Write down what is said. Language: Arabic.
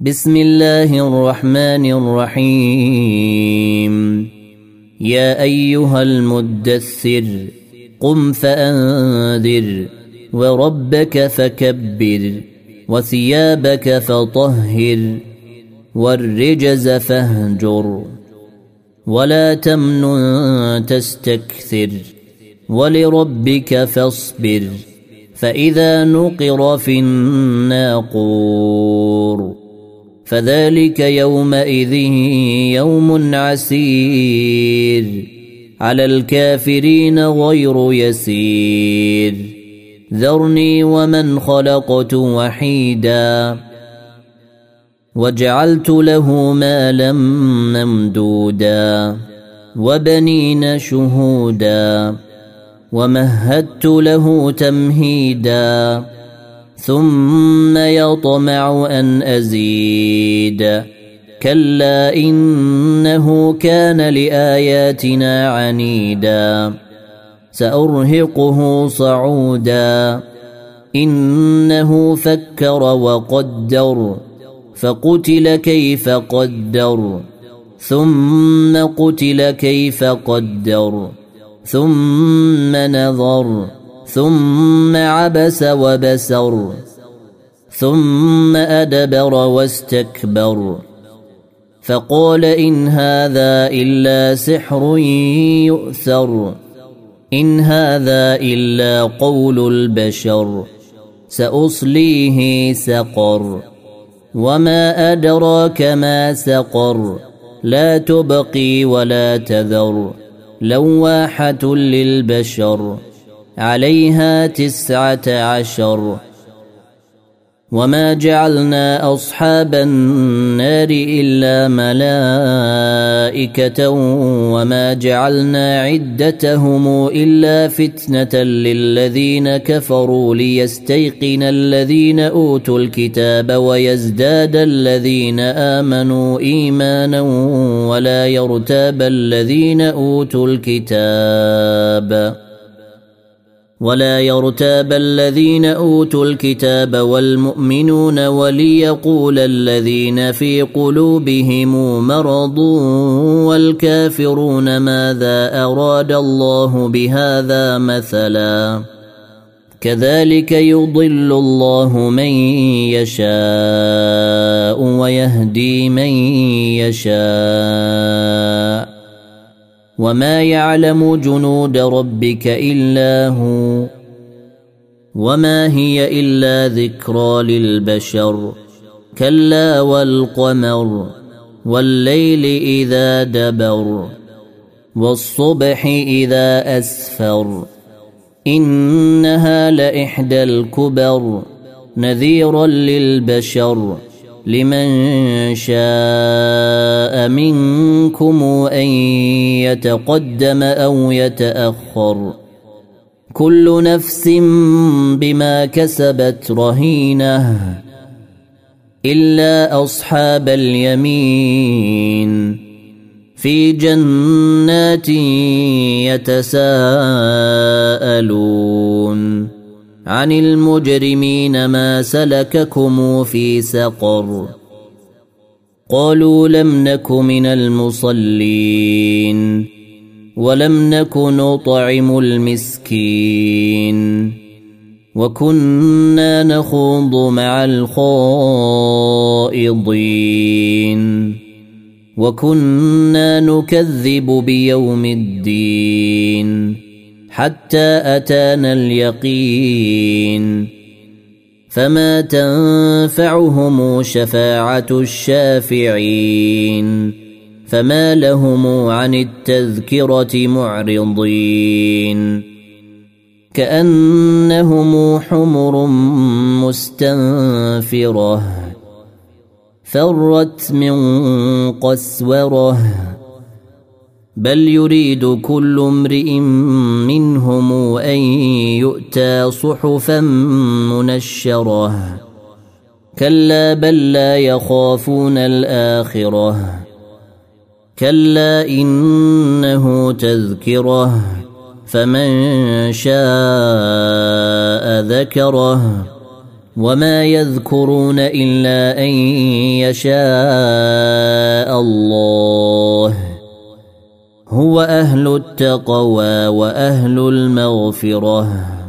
بسم الله الرحمن الرحيم. يا أيها المدثر قم فأنذر وربك فكبر وثيابك فطهر والرجز فاهجر ولا تمنن تستكثر ولربك فاصبر فإذا نقر في الناقور فذلك يومئذ يوم عسير على الكافرين غير يسير. ذرني ومن خلقت وحيدا وجعلت له مالا ممدودا وبنين شهودا ومهدت له تمهيدا ثم يطمع أن أزيد كلا إنه كان لآياتنا عنيدا سأرهقه صعودا إنه فكر وقدر فقتل كيف قدر ثم قتل كيف قدر ثم نظر ثم عبس وبسر ثم أدبر واستكبر فقال إن هذا إلا سحر يؤثر إن هذا إلا قول البشر سأصليه سقر وما أدراك ما سقر لا تبقي ولا تذر لواحة للبشر عليها 19. وما جعلنا أصحاب النار إلا ملائكة وما جعلنا عدتهم إلا فتنة للذين كفروا ليستيقن الذين أوتوا الكتاب ويزداد الذين آمنوا إيمانا ولا يرتاب الذين أوتوا الكتاب والمؤمنون وليقول الذين في قلوبهم مرض والكافرون ماذا أراد الله بهذا مثلا كذلك يضل الله من يشاء ويهدي من يشاء وما يعلم جنود ربك إلا هو وما هي إلا ذكرى للبشر كلا والقمر والليل إذا دبر والصبح إذا أسفر إنها لإحدى الكبر نذيرا للبشر لمن شاء منكم أن يتقدم أو يتأخر كل نفس بما كسبت رهينة إلا أصحاب اليمين في جنات يتساءلون عن المجرمين ما سلككم في سقر قالوا لم نك من المصلين ولم نك نطعم المسكين وكنا نخوض مع الخائضين وكنا نكذب بيوم الدين حتى أتانا اليقين فما تنفعهم شفاعة الشافعين فما لهم عن التذكرة معرضين كأنهم حمر مستنفرة فرت من قسوره بل يريد كل امرئ منهم أن يؤتى صحفا منشرة كلا بل لا يخافون الآخرة كلا إنه تذكرة فمن شاء ذكره وما يذكرون إلا أن يشاء الله هو أهل التقوى وأهل المغفرة.